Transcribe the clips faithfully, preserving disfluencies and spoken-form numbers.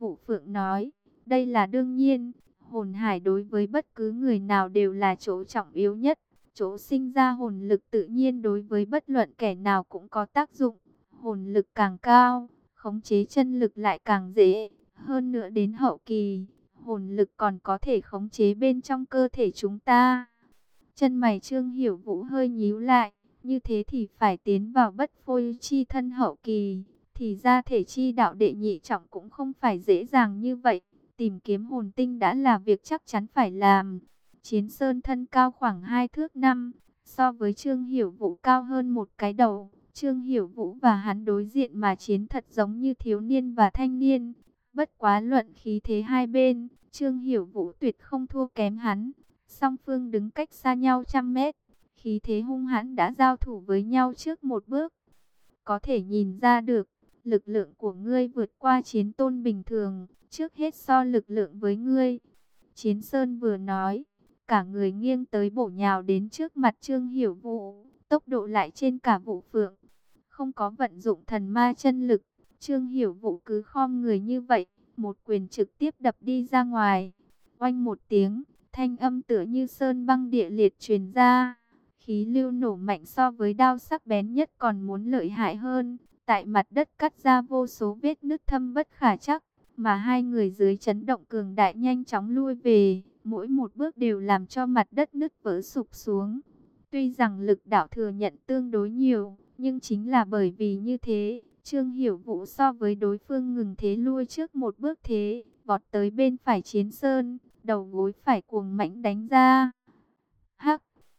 Vũ Phượng nói, đây là đương nhiên, hồn hải đối với bất cứ người nào đều là chỗ trọng yếu nhất. Chỗ sinh ra hồn lực tự nhiên đối với bất luận kẻ nào cũng có tác dụng. Hồn lực càng cao, khống chế chân lực lại càng dễ. Hơn nữa đến hậu kỳ, hồn lực còn có thể khống chế bên trong cơ thể chúng ta. Chân mày Trương Hiểu Vũ hơi nhíu lại, như thế thì phải tiến vào bất phôi chi thân hậu kỳ. Thì ra thể chi đạo đệ nhị trọng cũng không phải dễ dàng như vậy. Tìm kiếm hồn tinh đã là việc chắc chắn phải làm. Chiến Sơn thân cao khoảng hai thước năm, so với Trương Hiểu Vũ cao hơn một cái đầu. Trương Hiểu Vũ và hắn đối diện mà chiến thật giống như thiếu niên và thanh niên. Bất quá luận khí thế hai bên, Trương Hiểu Vũ tuyệt không thua kém hắn. Song phương đứng cách xa nhau trăm mét, khí thế hung hãn đã giao thủ với nhau trước một bước. Có thể nhìn ra được, lực lượng của ngươi vượt qua chiến tôn bình thường, trước hết so lực lượng với ngươi. Chiến Sơn vừa nói, cả người nghiêng tới bổ nhào đến trước mặt Trương Hiểu Vũ, tốc độ lại trên cả Vũ Phượng. Không có vận dụng thần ma chân lực, Trương Hiểu Vũ cứ khom người như vậy, một quyền trực tiếp đập đi ra ngoài. Oanh một tiếng, thanh âm tựa như sơn băng địa liệt truyền ra. Khí lưu nổ mạnh so với đao sắc bén nhất còn muốn lợi hại hơn. Tại mặt đất cắt ra vô số vết nứt thâm bất khả trắc. Mà hai người dưới chấn động cường đại nhanh chóng lui về. Mỗi một bước đều làm cho mặt đất nứt vỡ sụp xuống. Tuy rằng lực đạo thừa nhận tương đối nhiều, nhưng chính là bởi vì như thế, Trương Hiểu Vũ so với đối phương ngừng thế lui trước một bước thế, vọt tới bên phải Chiến Sơn, đầu gối phải cuồng mãnh đánh ra. Hắc!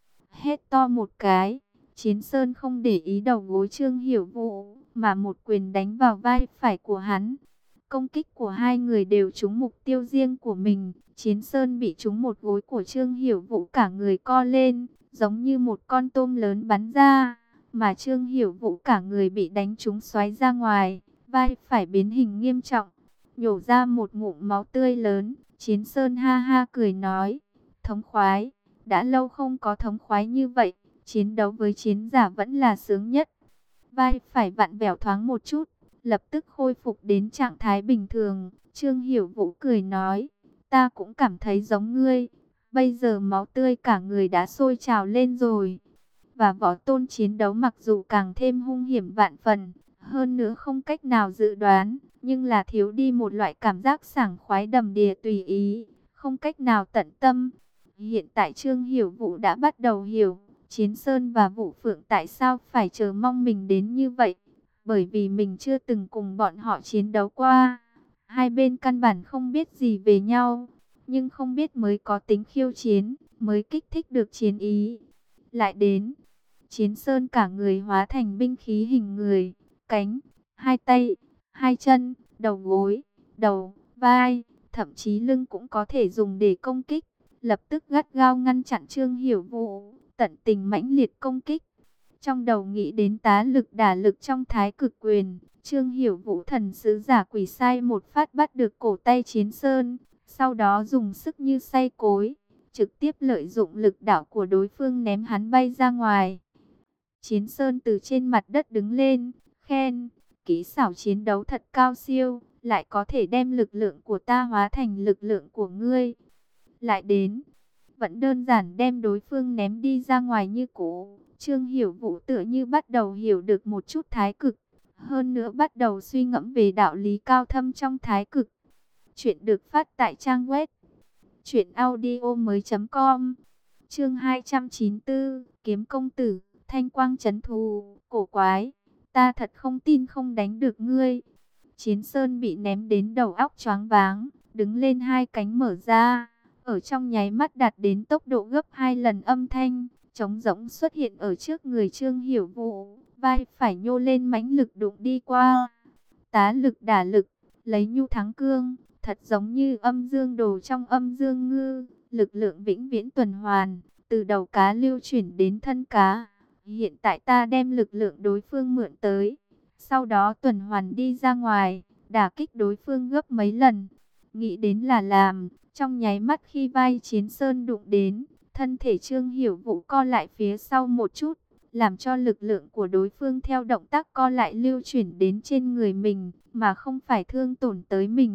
Hét to một cái, Chiến Sơn không để ý đầu gối Trương Hiểu Vũ, mà một quyền đánh vào vai phải của hắn. Công kích của hai người đều trúng mục tiêu riêng của mình. Chiến Sơn bị trúng một gối của Trương Hiểu Vũ, cả người co lên, giống như một con tôm lớn bắn ra. Mà Trương Hiểu Vũ cả người bị đánh trúng xoáy ra ngoài, vai phải biến hình nghiêm trọng, nhổ ra một ngụm máu tươi lớn. Chiến Sơn ha ha cười nói, thống khoái, đã lâu không có thống khoái như vậy, chiến đấu với chiến giả vẫn là sướng nhất. Vai phải vặn vẹo thoáng một chút, lập tức khôi phục đến trạng thái bình thường. Trương Hiểu Vũ cười nói, ta cũng cảm thấy giống ngươi, bây giờ máu tươi cả người đã sôi trào lên rồi. Và võ tôn chiến đấu mặc dù càng thêm hung hiểm vạn phần, hơn nữa không cách nào dự đoán, nhưng là thiếu đi một loại cảm giác sảng khoái đầm đìa tùy ý, không cách nào tận tâm. Hiện tại Trương Hiểu Vũ đã bắt đầu hiểu, Chiến Sơn và Vũ Phượng tại sao phải chờ mong mình đến như vậy. Bởi vì mình chưa từng cùng bọn họ chiến đấu qua. Hai bên căn bản không biết gì về nhau, nhưng không biết mới có tính khiêu chiến, mới kích thích được chiến ý. Lại đến, Chiến Sơn cả người hóa thành binh khí hình người, cánh, hai tay, hai chân, đầu gối, đầu, vai, thậm chí lưng cũng có thể dùng để công kích. Lập tức gắt gao ngăn chặn Trương Hiểu Vũ, tận tình mãnh liệt công kích. Trong đầu nghĩ đến tá lực đả lực trong thái cực quyền, Trương Hiểu Vũ thần sứ giả quỷ sai một phát bắt được cổ tay Chiến Sơn, sau đó dùng sức như xay cối, trực tiếp lợi dụng lực đạo của đối phương ném hắn bay ra ngoài. Chiến Sơn từ trên mặt đất đứng lên, khen, kỹ xảo chiến đấu thật cao siêu, lại có thể đem lực lượng của ta hóa thành lực lượng của ngươi. Lại đến, vẫn đơn giản đem đối phương ném đi ra ngoài như cũ. Trương Hiểu Vũ tựa như bắt đầu hiểu được một chút thái cực, hơn nữa bắt đầu suy ngẫm về đạo lý cao thâm trong thái cực. Chuyện được phát tại trang web truyện audio mới chấm com. Chương hai trăm chín mươi tư, Kiếm công tử, thanh quang trấn thù, cổ quái, ta thật không tin không đánh được ngươi. Chiến Sơn bị ném đến đầu óc choáng váng, đứng lên hai cánh mở ra, ở trong nháy mắt đạt đến tốc độ gấp hai lần âm thanh, trống rỗng xuất hiện ở trước người Trương Hiểu Vũ, vai phải nhô lên mãnh lực đụng đi qua. Tá lực đả lực, lấy nhu thắng cương, thật giống như âm dương đồ trong âm dương ngư, lực lượng vĩnh viễn tuần hoàn, từ đầu cá lưu chuyển đến thân cá. Hiện tại ta đem lực lượng đối phương mượn tới, sau đó tuần hoàn đi ra ngoài, đả kích đối phương gấp mấy lần. Nghĩ đến là làm, trong nháy mắt khi vai Chiến Sơn đụng đến, thân thể Trương Hiểu Vũ co lại phía sau một chút, làm cho lực lượng của đối phương theo động tác co lại lưu chuyển đến trên người mình, mà không phải thương tổn tới mình.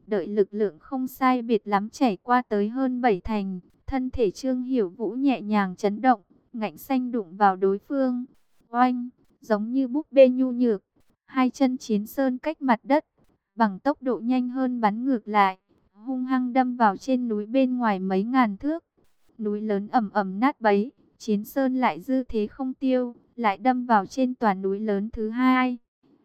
Đợi lực lượng không sai biệt lắm chảy qua tới hơn bảy thành, thân thể Trương Hiểu Vũ nhẹ nhàng chấn động, ngạnh xanh đụng vào đối phương. Oanh, giống như búp bê nhu nhược, hai chân Chiến Sơn cách mặt đất, bằng tốc độ nhanh hơn bắn ngược lại, hung hăng đâm vào trên núi bên ngoài mấy ngàn thước. Núi lớn ầm ầm nát bấy, Chiến Sơn lại dư thế không tiêu, lại đâm vào trên tòa núi lớn thứ hai.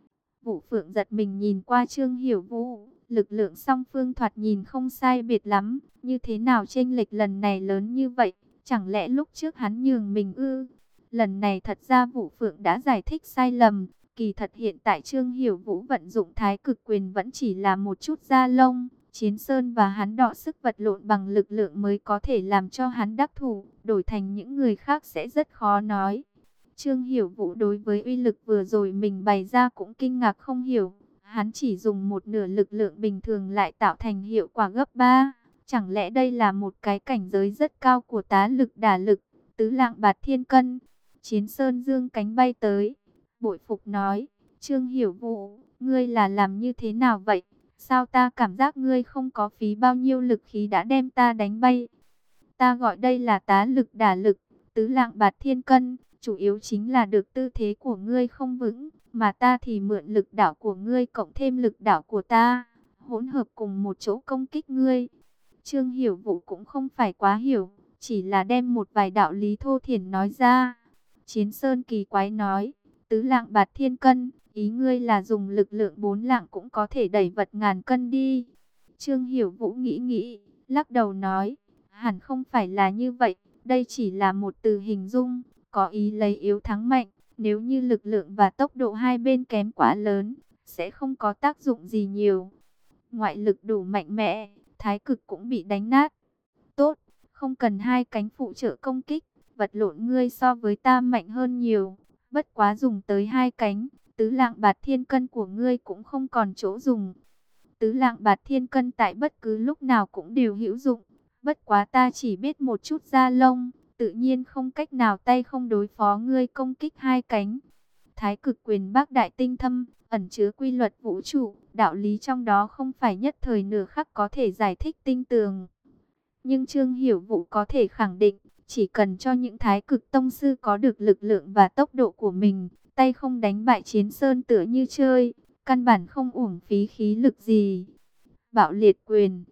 Vũ Phượng giật mình nhìn qua Trương Hiểu Vũ, lực lượng song phương thoạt nhìn không sai biệt lắm, như thế nào chênh lệch lần này lớn như vậy, chẳng lẽ lúc trước hắn nhường mình ư? Lần này thật ra Vũ Phượng đã giải thích sai lầm, kỳ thật hiện tại Trương Hiểu Vũ vận dụng thái cực quyền vẫn chỉ là một chút da lông, Chiến Sơn và hắn đọ sức vật lộn bằng lực lượng mới có thể làm cho hắn đắc thủ, đổi thành những người khác sẽ rất khó nói. Trương Hiểu Vũ đối với uy lực vừa rồi mình bày ra cũng kinh ngạc không hiểu. Hắn chỉ dùng một nửa lực lượng bình thường lại tạo thành hiệu quả gấp ba. Chẳng lẽ đây là một cái cảnh giới rất cao của tá lực đả lực, tứ lạng bạt thiên cân. Chiến Sơn dương cánh bay tới, bội phục nói, Trương Hiểu Vũ, ngươi là làm như thế nào vậy? Sao ta cảm giác ngươi không có phí bao nhiêu lực khí đã đem ta đánh bay? Ta gọi đây là tá lực đả lực, tứ lạng bạt thiên cân. Chủ yếu chính là được tư thế của ngươi không vững, mà ta thì mượn lực đảo của ngươi cộng thêm lực đảo của ta, hỗn hợp cùng một chỗ công kích ngươi. Trương Hiểu Vũ cũng không phải quá hiểu, chỉ là đem một vài đạo lý thô thiển nói ra. Chiến Sơn kỳ quái nói, tứ lạng bạt thiên cân, ý ngươi là dùng lực lượng bốn lạng cũng có thể đẩy vật ngàn cân đi. Trương Hiểu Vũ nghĩ nghĩ, lắc đầu nói, hẳn không phải là như vậy, đây chỉ là một từ hình dung, có ý lấy yếu thắng mạnh, nếu như lực lượng và tốc độ hai bên kém quá lớn, sẽ không có tác dụng gì nhiều. Ngoại lực đủ mạnh mẽ, thái cực cũng bị đánh nát. Tốt, không cần hai cánh phụ trợ công kích, vật lộn ngươi so với ta mạnh hơn nhiều, bất quá dùng tới hai cánh, tứ lạng bạt thiên cân của ngươi cũng không còn chỗ dùng. Tứ lạng bạt thiên cân tại bất cứ lúc nào cũng đều hữu dụng, bất quá ta chỉ biết một chút da lông, tự nhiên không cách nào tay không đối phó ngươi công kích hai cánh. Thái cực quyền bác đại tinh thâm, ẩn chứa quy luật vũ trụ, đạo lý trong đó không phải nhất thời nửa khắc có thể giải thích tinh tường. Nhưng Trương Hiểu Vũ có thể khẳng định, chỉ cần cho những thái cực tông sư có được lực lượng và tốc độ của mình, tay không đánh bại Chiến Sơn tựa như chơi, căn bản không uổng phí khí lực gì. Bạo liệt quyền,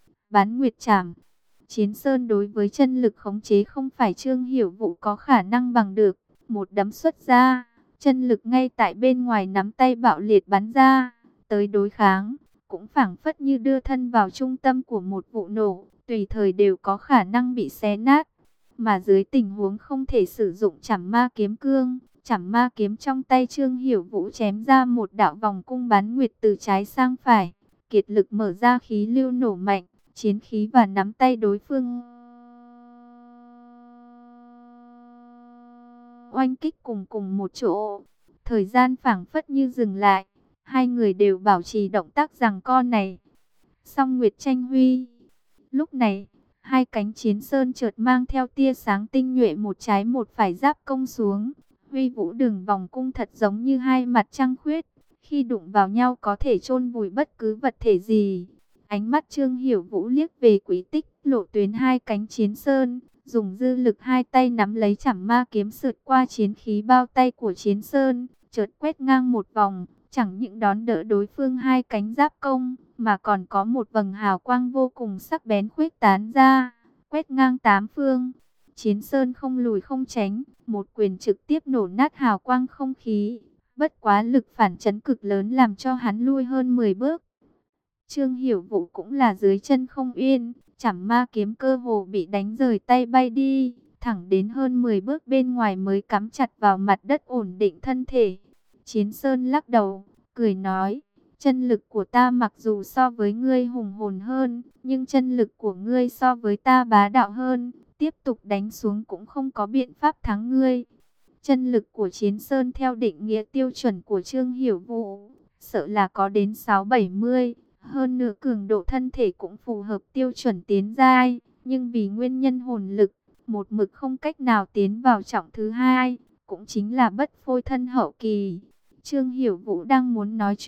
bán nguyệt trảm. Chiến Sơn đối với chân lực khống chế không phải Trương Hiểu Vũ có khả năng bằng được. Một đấm xuất ra, chân lực ngay tại bên ngoài nắm tay bạo liệt bắn ra, tới đối kháng, cũng phảng phất như đưa thân vào trung tâm của một vụ nổ, tùy thời đều có khả năng bị xé nát. Mà dưới tình huống không thể sử dụng Trảm Ma kiếm cương, Trảm Ma kiếm trong tay Trương Hiểu Vũ chém ra một đạo vòng cung bán nguyệt từ trái sang phải, kiệt lực mở ra khí lưu nổ mạnh, chiến khí và nắm tay đối phương oanh kích cùng cùng một chỗ. Thời gian phảng phất như dừng lại, hai người đều bảo trì động tác giằng co này. Song Nguyệt tranh huy. Lúc này, hai cánh Chiến Sơn chợt mang theo tia sáng tinh nhuệ một trái một phải giáp công xuống. Huy vũ đường vòng cung thật giống như hai mặt trăng khuyết, khi đụng vào nhau có thể chôn vùi bất cứ vật thể gì. Ánh mắt Trương Hiểu Vũ liếc về quý tích lộ tuyến hai cánh Chiến Sơn, dùng dư lực hai tay nắm lấy Trảm Ma kiếm sượt qua chiến khí bao tay của Chiến Sơn, chợt quét ngang một vòng, chẳng những đón đỡ đối phương hai cánh giáp công, mà còn có một vầng hào quang vô cùng sắc bén khuếch tán ra, quét ngang tám phương. Chiến Sơn không lùi không tránh, một quyền trực tiếp nổ nát hào quang không khí, bất quá lực phản chấn cực lớn làm cho hắn lui hơn mười bước. Trương Hiểu Vũ cũng là dưới chân không yên, Trảm Ma kiếm cơ hồ bị đánh rời tay bay đi, thẳng đến hơn mười bước bên ngoài mới cắm chặt vào mặt đất ổn định thân thể. Chiến Sơn lắc đầu, cười nói, chân lực của ta mặc dù so với ngươi hùng hồn hơn, nhưng chân lực của ngươi so với ta bá đạo hơn, tiếp tục đánh xuống cũng không có biện pháp thắng ngươi. Chân lực của Chiến Sơn theo định nghĩa tiêu chuẩn của Trương Hiểu Vũ, sợ là có đến sáu bảy mươi. Hơn nữa cường độ thân thể cũng phù hợp tiêu chuẩn tiến giai, nhưng vì nguyên nhân hồn lực, một mực không cách nào tiến vào trọng thứ hai, cũng chính là bất phôi thân hậu kỳ. Trương Hiểu Vũ đang muốn nói chuyện,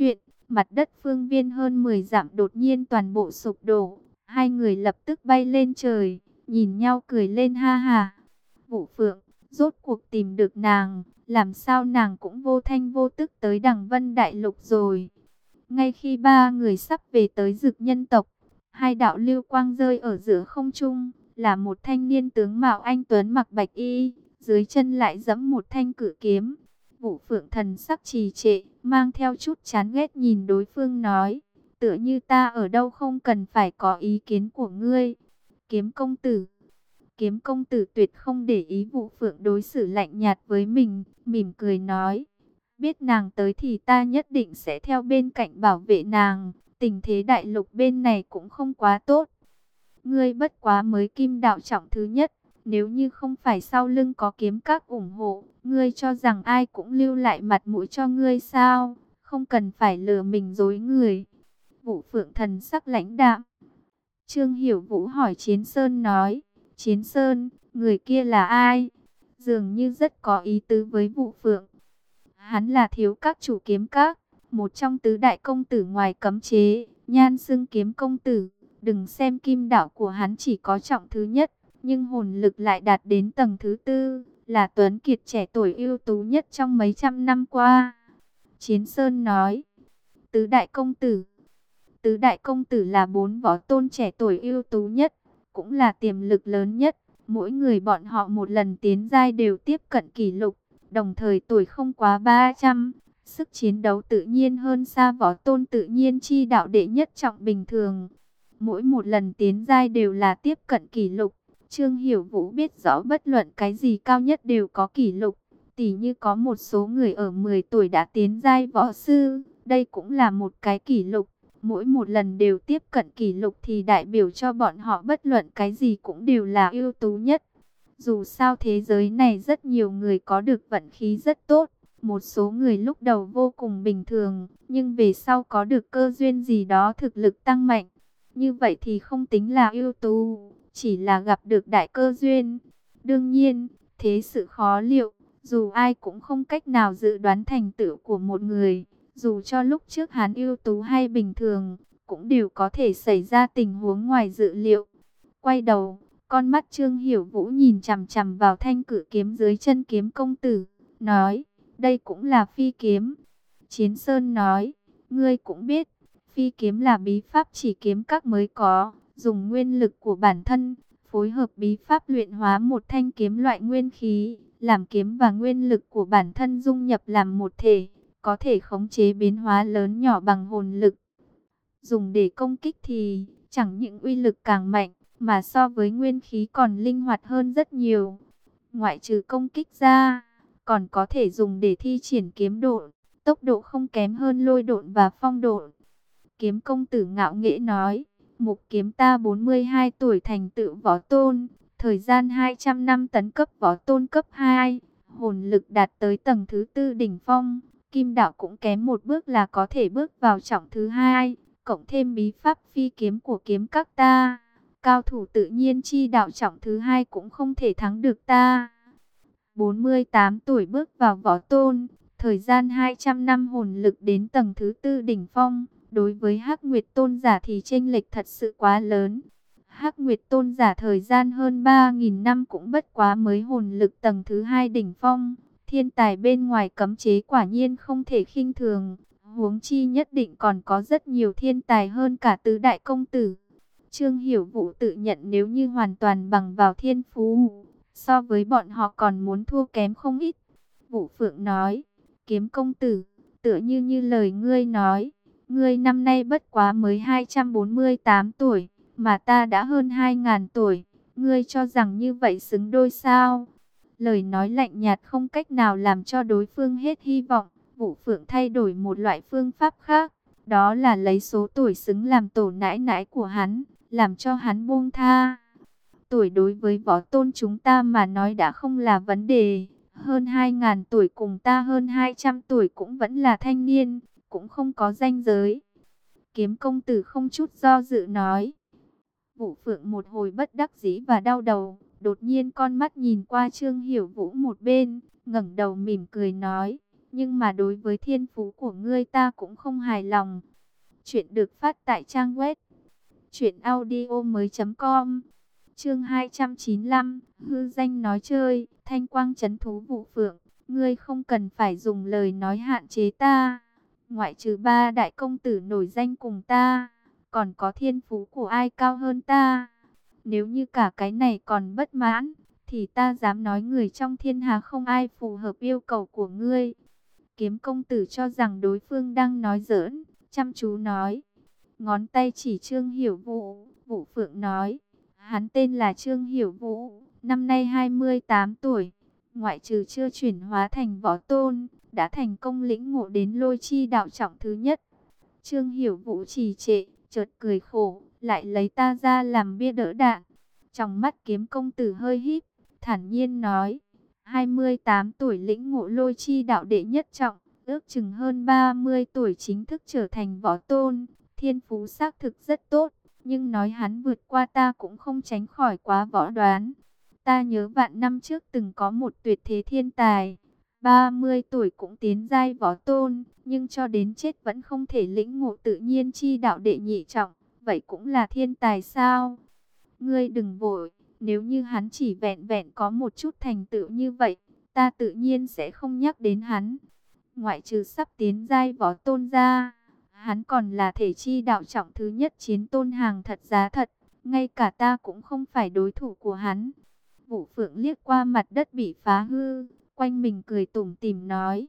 mặt đất phương viên hơn mười dặm đột nhiên toàn bộ sụp đổ. Hai người lập tức bay lên trời, nhìn nhau cười lên ha ha. Vũ Phượng, rốt cuộc tìm được nàng, làm sao nàng cũng vô thanh vô tức tới Đằng Vân Đại Lục rồi. Ngay khi ba người sắp về tới Dực Nhân tộc, hai đạo lưu quang rơi ở giữa không trung, là một thanh niên tướng mạo anh tuấn mặc bạch y, dưới chân lại giẫm một thanh cử kiếm. Vũ Phượng thần sắc trì trệ, mang theo chút chán ghét nhìn đối phương nói, tựa như ta ở đâu không cần phải có ý kiến của ngươi. Kiếm công tử. Kiếm công tử tuyệt không để ý Vũ Phượng đối xử lạnh nhạt với mình, mỉm cười nói, biết nàng tới thì ta nhất định sẽ theo bên cạnh bảo vệ nàng, tình thế đại lục bên này cũng không quá tốt. Ngươi bất quá mới kim đạo trọng thứ nhất, nếu như không phải sau lưng có kiếm các ủng hộ, ngươi cho rằng ai cũng lưu lại mặt mũi cho ngươi sao, không cần phải lừa mình dối người. Vũ Phượng thần sắc lãnh đạm. Trương Hiểu Vũ hỏi Chiến Sơn nói, Chiến Sơn, người kia là ai? Dường như rất có ý tứ với Vũ Phượng. Hắn là thiếu các chủ kiếm các, một trong tứ đại công tử ngoài cấm chế, nhan xưng kiếm công tử. Đừng xem kim đạo của hắn chỉ có trọng thứ nhất, nhưng hồn lực lại đạt đến tầng thứ tư, là tuấn kiệt trẻ tuổi ưu tú nhất trong mấy trăm năm qua. Chiến Sơn nói, tứ đại công tử. Tứ đại công tử là bốn võ tôn trẻ tuổi ưu tú nhất, cũng là tiềm lực lớn nhất. Mỗi người bọn họ một lần tiến giai đều tiếp cận kỷ lục, đồng thời tuổi không quá ba trăm. Sức chiến đấu tự nhiên hơn xa võ tôn tự nhiên chi đạo đệ nhất trọng bình thường. Mỗi một lần tiến giai đều là tiếp cận kỷ lục. Trương Hiểu Vũ biết rõ bất luận cái gì cao nhất đều có kỷ lục. Tỉ như có một số người ở mười tuổi đã tiến giai võ sư, đây cũng là một cái kỷ lục. Mỗi một lần đều tiếp cận kỷ lục thì đại biểu cho bọn họ bất luận cái gì cũng đều là ưu tú nhất. Dù sao thế giới này rất nhiều người có được vận khí rất tốt. Một số người lúc đầu vô cùng bình thường, nhưng về sau có được cơ duyên gì đó thực lực tăng mạnh. Như vậy thì không tính là ưu tú, chỉ là gặp được đại cơ duyên. Đương nhiên, thế sự khó liệu, dù ai cũng không cách nào dự đoán thành tựu của một người. Dù cho lúc trước hắn ưu tú hay bình thường, cũng đều có thể xảy ra tình huống ngoài dự liệu. Quay đầu, con mắt Trương Hiểu Vũ nhìn chằm chằm vào thanh cử kiếm dưới chân kiếm công tử, nói, đây cũng là phi kiếm. Chiến Sơn nói, ngươi cũng biết, phi kiếm là bí pháp chỉ kiếm các mới có, dùng nguyên lực của bản thân, phối hợp bí pháp luyện hóa một thanh kiếm loại nguyên khí, làm kiếm và nguyên lực của bản thân dung nhập làm một thể, có thể khống chế biến hóa lớn nhỏ bằng hồn lực. Dùng để công kích thì chẳng những uy lực càng mạnh, mà so với nguyên khí còn linh hoạt hơn rất nhiều. Ngoại trừ công kích ra, còn có thể dùng để thi triển kiếm độn, tốc độ không kém hơn lôi độn và phong độn. Kiếm công tử ngạo nghễ nói, mục kiếm ta bốn mươi hai tuổi thành tựu võ tôn, thời gian hai trăm năm tấn cấp võ tôn cấp hai, hồn lực đạt tới tầng thứ tư đỉnh phong, kim đạo cũng kém một bước là có thể bước vào trọng thứ hai, cộng thêm bí pháp phi kiếm của kiếm các ta, cao thủ tự nhiên chi đạo trọng thứ hai cũng không thể thắng được ta. bốn mươi tám tuổi bước vào võ tôn, thời gian hai trăm năm hồn lực đến tầng thứ tư đỉnh phong, đối với Hắc Nguyệt Tôn giả thì chênh lệch thật sự quá lớn. Hắc Nguyệt Tôn giả thời gian hơn ba nghìn năm cũng bất quá mới hồn lực tầng thứ hai đỉnh phong, thiên tài bên ngoài cấm chế quả nhiên không thể khinh thường, huống chi nhất định còn có rất nhiều thiên tài hơn cả tứ đại công tử. Trương Hiểu Vũ tự nhận nếu như hoàn toàn bằng vào thiên phú, so với bọn họ còn muốn thua kém không ít. Vũ Phượng nói, kiếm công tử, tựa như như lời ngươi nói, ngươi năm nay bất quá mới hai trăm bốn mươi tám tuổi, mà ta đã hơn hai nghìn tuổi, ngươi cho rằng như vậy xứng đôi sao? Lời nói lạnh nhạt không cách nào làm cho đối phương hết hy vọng. Vũ Phượng thay đổi một loại phương pháp khác, đó là lấy số tuổi xứng làm tổ nãi nãi của hắn, làm cho hắn buông tha. Tuổi đối với võ tôn chúng ta mà nói đã không là vấn đề, hơn hai nghìn tuổi cùng ta hơn hai trăm tuổi cũng vẫn là thanh niên, cũng không có ranh giới. Kiếm công tử không chút do dự nói. Vũ Phượng một hồi bất đắc dĩ và đau đầu, đột nhiên con mắt nhìn qua Trương Hiểu Vũ một bên, ngẩng đầu mỉm cười nói, nhưng mà đối với thiên phú của ngươi ta cũng không hài lòng. Chuyện được phát tại trang web truyện audio mới.com. Chương hai trăm chín mươi lăm, hư danh nói chơi. Thanh quang trấn thú Vũ Phượng, ngươi không cần phải dùng lời nói hạn chế ta. Ngoại trừ ba đại công tử nổi danh cùng ta, còn có thiên phú của ai cao hơn ta? Nếu như cả cái này còn bất mãn, thì ta dám nói người trong thiên hạ không ai phù hợp yêu cầu của ngươi. Kiếm công tử cho rằng đối phương đang nói giỡn, chăm chú nói. Ngón tay chỉ Trương Hiểu Vũ, Vũ Phượng nói. Hắn tên là Trương Hiểu Vũ, năm nay hai mươi tám tuổi. Ngoại trừ chưa chuyển hóa thành võ tôn, đã thành công lĩnh ngộ đến lôi chi đạo trọng thứ nhất. Trương Hiểu Vũ trì trệ, chợt cười khổ, lại lấy ta ra làm bia đỡ đạn. Trong mắt kiếm công tử hơi híp, thản nhiên nói. hai mươi tám tuổi lĩnh ngộ lôi chi đạo đệ nhất trọng, ước chừng hơn ba mươi tuổi chính thức trở thành võ tôn. Thiên phú xác thực rất tốt, nhưng nói hắn vượt qua ta cũng không tránh khỏi quá võ đoán. Ta nhớ vạn năm trước từng có một tuyệt thế thiên tài, ba mươi tuổi cũng tiến giai võ tôn, nhưng cho đến chết vẫn không thể lĩnh ngộ tự nhiên chi đạo đệ nhị trọng. Vậy cũng là thiên tài sao? Ngươi đừng vội, nếu như hắn chỉ vẹn vẹn có một chút thành tựu như vậy, ta tự nhiên sẽ không nhắc đến hắn. Ngoại trừ sắp tiến giai võ tôn ra, hắn còn là thể chi đạo trọng thứ nhất chiến tôn hàng thật giá thật, ngay cả ta cũng không phải đối thủ của hắn. Vũ Phượng liếc qua mặt đất bị phá hư, quanh mình cười tủm tỉm nói.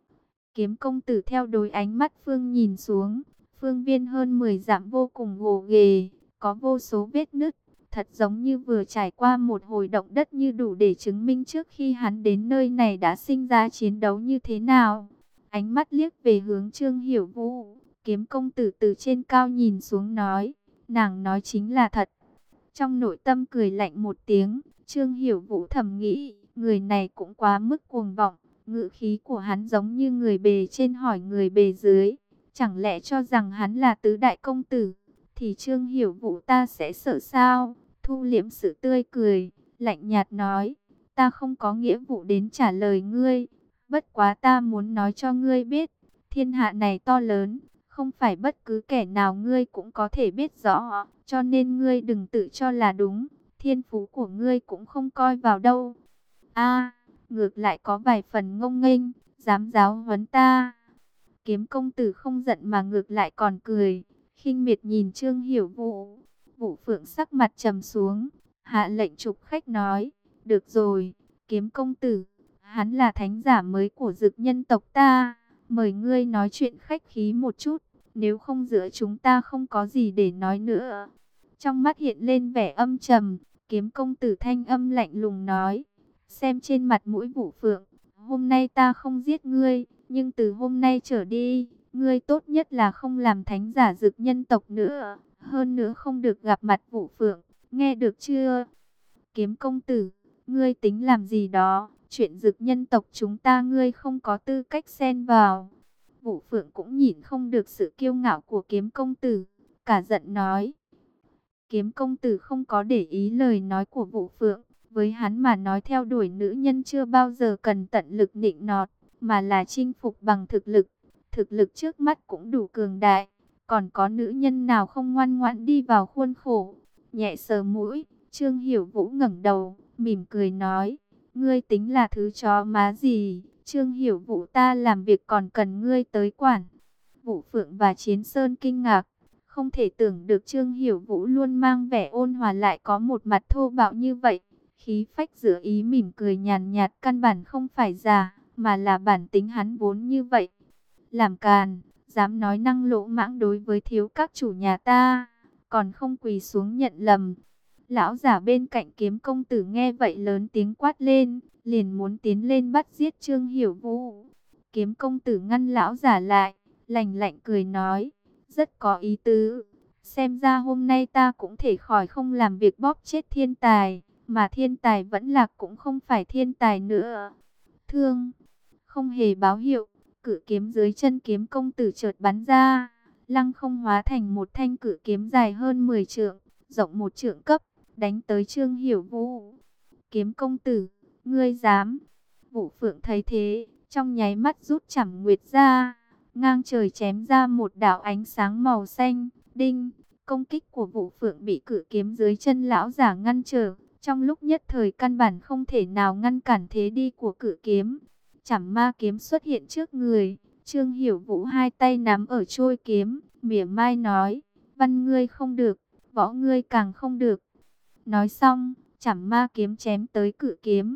Kiếm công tử theo đối ánh mắt Phương nhìn xuống, phương viên hơn mười dặm vô cùng gồ ghề, có vô số vết nứt, thật giống như vừa trải qua một hồi động đất, như đủ để chứng minh trước khi hắn đến nơi này đã sinh ra chiến đấu như thế nào. Ánh mắt liếc về hướng Trương Hiểu Vũ, kiếm công tử từ trên cao nhìn xuống nói, nàng nói chính là thật. Trong nội tâm cười lạnh một tiếng, Trương Hiểu Vũ thầm nghĩ, người này cũng quá mức cuồng vọng, ngữ khí của hắn giống như người bề trên hỏi người bề dưới. Chẳng lẽ cho rằng hắn là tứ đại công tử, thì Trương Hiểu Vũ ta sẽ sợ sao? Thu liễm sự tươi cười, lạnh nhạt nói, ta không có nghĩa vụ đến trả lời ngươi. Bất quá ta muốn nói cho ngươi biết, thiên hạ này to lớn, không phải bất cứ kẻ nào ngươi cũng có thể biết rõ, cho nên ngươi đừng tự cho là đúng, thiên phú của ngươi cũng không coi vào đâu. A, ngược lại có vài phần ngông nghênh, dám giáo huấn ta. Kiếm công tử không giận mà ngược lại còn cười, khinh miệt nhìn Trương Hiểu Vũ. Vũ Phượng sắc mặt trầm xuống, hạ lệnh trục khách nói, được rồi, kiếm công tử, hắn là thánh giả mới của Dực nhân tộc ta, mời ngươi nói chuyện khách khí một chút, nếu không giữa chúng ta không có gì để nói nữa. Trong mắt hiện lên vẻ âm trầm, kiếm công tử thanh âm lạnh lùng nói, xem trên mặt mũi Vũ Phượng, hôm nay ta không giết ngươi, nhưng từ hôm nay trở đi, ngươi tốt nhất là không làm thánh giả Dực nhân tộc nữa, hơn nữa không được gặp mặt Vũ Phượng, nghe được chưa? Kiếm công tử, ngươi tính làm gì đó, chuyện Dực nhân tộc chúng ta ngươi không có tư cách xen vào. Vũ Phượng cũng nhìn không được sự kiêu ngạo của kiếm công tử, cả giận nói. Kiếm công tử không có để ý lời nói của Vũ Phượng, với hắn mà nói theo đuổi nữ nhân chưa bao giờ cần tận lực nịnh nọt, mà là chinh phục bằng thực lực. Thực lực trước mắt cũng đủ cường đại, còn có nữ nhân nào không ngoan ngoãn đi vào khuôn khổ. Nhẹ sờ mũi, Trương Hiểu Vũ ngẩng đầu, mỉm cười nói, ngươi tính là thứ chó má gì, Trương Hiểu Vũ ta làm việc còn cần ngươi tới quản. Vũ Phượng và Chiến Sơn kinh ngạc, không thể tưởng được Trương Hiểu Vũ luôn mang vẻ ôn hòa lại có một mặt thô bạo như vậy. Khí phách giữa ý mỉm cười nhàn nhạt căn bản không phải giả, mà là bản tính hắn vốn như vậy. Làm càn, dám nói năng lỗ mãng đối với thiếu các chủ nhà ta, còn không quỳ xuống nhận lầm. Lão giả bên cạnh kiếm công tử nghe vậy lớn tiếng quát lên, liền muốn tiến lên bắt giết Trương Hiểu Vũ. Kiếm công tử ngăn lão giả lại, lạnh lạnh cười nói, rất có ý tứ. Xem ra hôm nay ta cũng thể khỏi không làm việc bóp chết thiên tài, mà thiên tài vẫn lạc cũng không phải thiên tài nữa. Thương, không hề báo hiệu, cự kiếm dưới chân kiếm công tử chợt bắn ra, lăng không hóa thành một thanh cự kiếm dài hơn mười trượng, rộng một trượng cấp, đánh tới Trương Hiểu Vũ. Kiếm công tử, ngươi dám? Vũ Phượng thấy thế, trong nháy mắt rút chảm nguyệt ra, ngang trời chém ra một đạo ánh sáng màu xanh. Đinh, công kích của Vũ Phượng bị cự kiếm dưới chân lão giả ngăn trở, trong lúc nhất thời căn bản không thể nào ngăn cản thế đi của cự kiếm. Chảm ma kiếm xuất hiện trước người, Trương Hiểu Vũ hai tay nắm ở trôi kiếm, mỉa mai nói, văn ngươi không được, võ ngươi càng không được. Nói xong, chảm ma kiếm chém tới cự kiếm.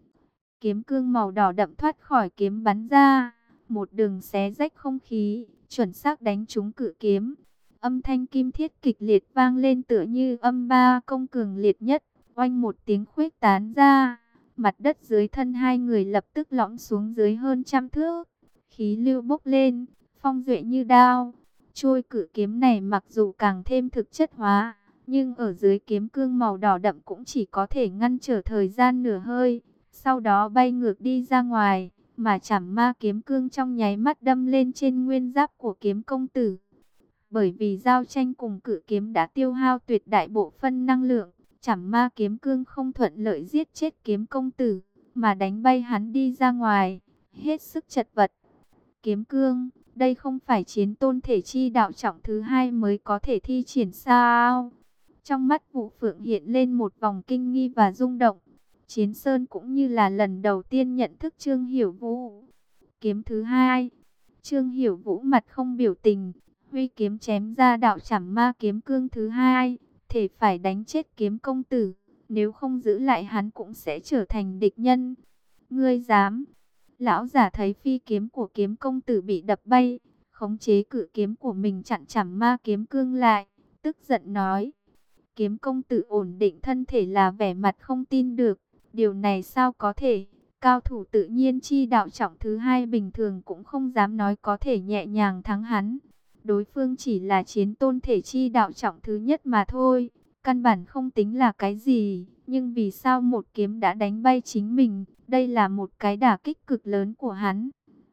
Kiếm cương màu đỏ đậm thoát khỏi kiếm bắn ra, một đường xé rách không khí, chuẩn xác đánh trúng cự kiếm. Âm thanh kim thiết kịch liệt vang lên tựa như âm ba công cường liệt nhất, oanh một tiếng khuếch tán ra. Mặt đất dưới thân hai người lập tức lõm xuống dưới hơn trăm thước, khí lưu bốc lên, phong duệ như đao. Trôi cự kiếm này mặc dù càng thêm thực chất hóa, nhưng ở dưới kiếm cương màu đỏ đậm cũng chỉ có thể ngăn trở thời gian nửa hơi, sau đó bay ngược đi ra ngoài, mà chảm ma kiếm cương trong nháy mắt đâm lên trên nguyên giáp của kiếm công tử. Bởi vì giao tranh cùng cự kiếm đã tiêu hao tuyệt đại bộ phân năng lượng, chảm ma kiếm cương không thuận lợi giết chết kiếm công tử, mà đánh bay hắn đi ra ngoài, hết sức chật vật. Kiếm cương, đây không phải chiến tôn thể chi đạo trọng thứ hai mới có thể thi triển sao? Trong mắt Vũ Phượng hiện lên một vòng kinh nghi và rung động. Chiến Sơn cũng như là lần đầu tiên nhận thức Trương Hiểu Vũ. Kiếm thứ hai, Trương Hiểu Vũ mặt không biểu tình, huy kiếm chém ra đạo chảm ma kiếm cương thứ hai, thể phải đánh chết kiếm công tử, nếu không giữ lại hắn cũng sẽ trở thành địch nhân. Ngươi dám? Lão giả thấy phi kiếm của kiếm công tử bị đập bay, khống chế cự kiếm của mình chặn chảm ma kiếm cương lại, tức giận nói. Kiếm công tử ổn định thân thể là vẻ mặt không tin được, điều này sao có thể? Cao thủ tự nhiên chi đạo trọng thứ hai bình thường cũng không dám nói có thể nhẹ nhàng thắng hắn. Đối phương chỉ là chiến tôn thể chi đạo trọng thứ nhất mà thôi, căn bản không tính là cái gì. Nhưng vì sao một kiếm đã đánh bay chính mình? Đây là một cái đả kích cực lớn của hắn.